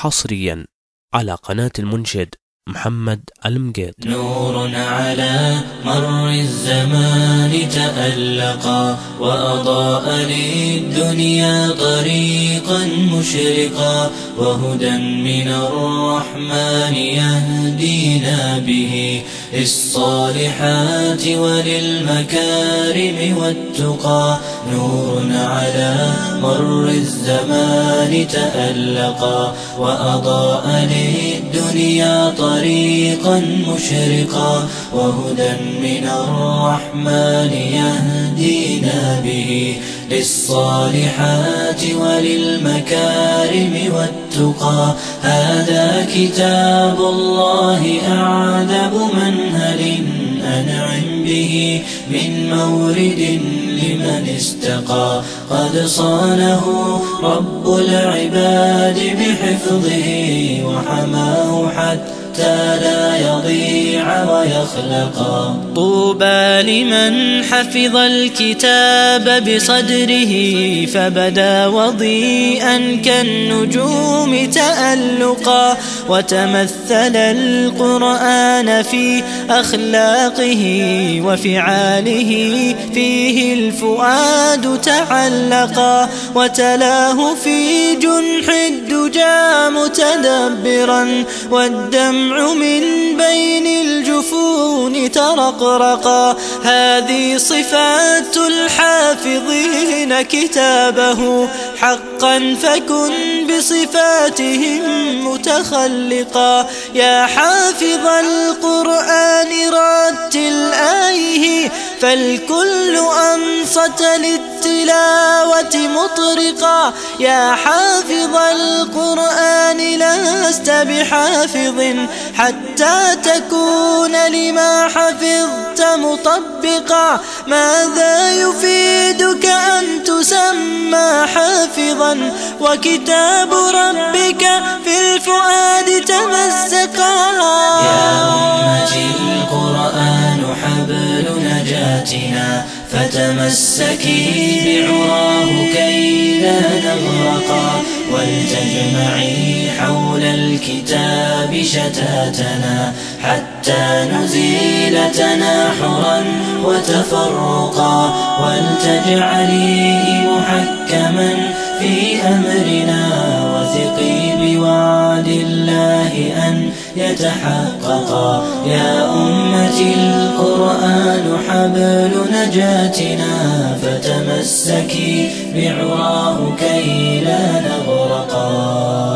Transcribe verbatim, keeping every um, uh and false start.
حصريا على قناة المنشد محمد المقيط. نور على مر الزمان تألقا وأضاء للدنيا طريقا مشرقا، وهدى من الرحمن يهدينا به للصالحات وللمكارم والتقى. نور على مر الزمان تألقا وأضاء للدنيا طريقا مشرقا، وهدى من الرحمن يهدينا به للصالحات وللمكارم والتقى. هذا كتاب الله أعذب منهل أنعم به من مورد لمن استقى. قد صانه رب العباد بحفظه وحماه حتى لا يضيع ويخلقا. طوبى لمن حفظ الكتاب بصدره فبدا وضيئا كالنجوم تألقا، وتمثل القرآن في أخلاقه وفعاله فيه الفؤاد تعلقا، وتلاه في جنح الدجى متدبرا والدمع من بين الجفون ترقرقا. هذه صفات الحافظين كتابه حقا فكن بصفاتهم متخلقا. يا حافظ القرآن رتل آيه فالكل أنصت للتلاوة مطرقا. يا حافظ القرآن لست بحافظ حتى تكون لما حفظت مطبقا. ماذا يفيدك أن تسمى حافظا وكتاب ربك في الفؤاد تمزقا. يا أمتي القرآن حبل نجاتنا فتمسكي بعراه كي لا نغرقا، ولتجمعي حول الكتاب شتاتنا حتى نزيل تناحرا وتفرقا، ولتجعليه محكما في أمرنا وثقي بوعد الله أن يتحققا. يا أمتي القرآن حبل نجاتنا فتمسكي بعراه كي لا نغرقا.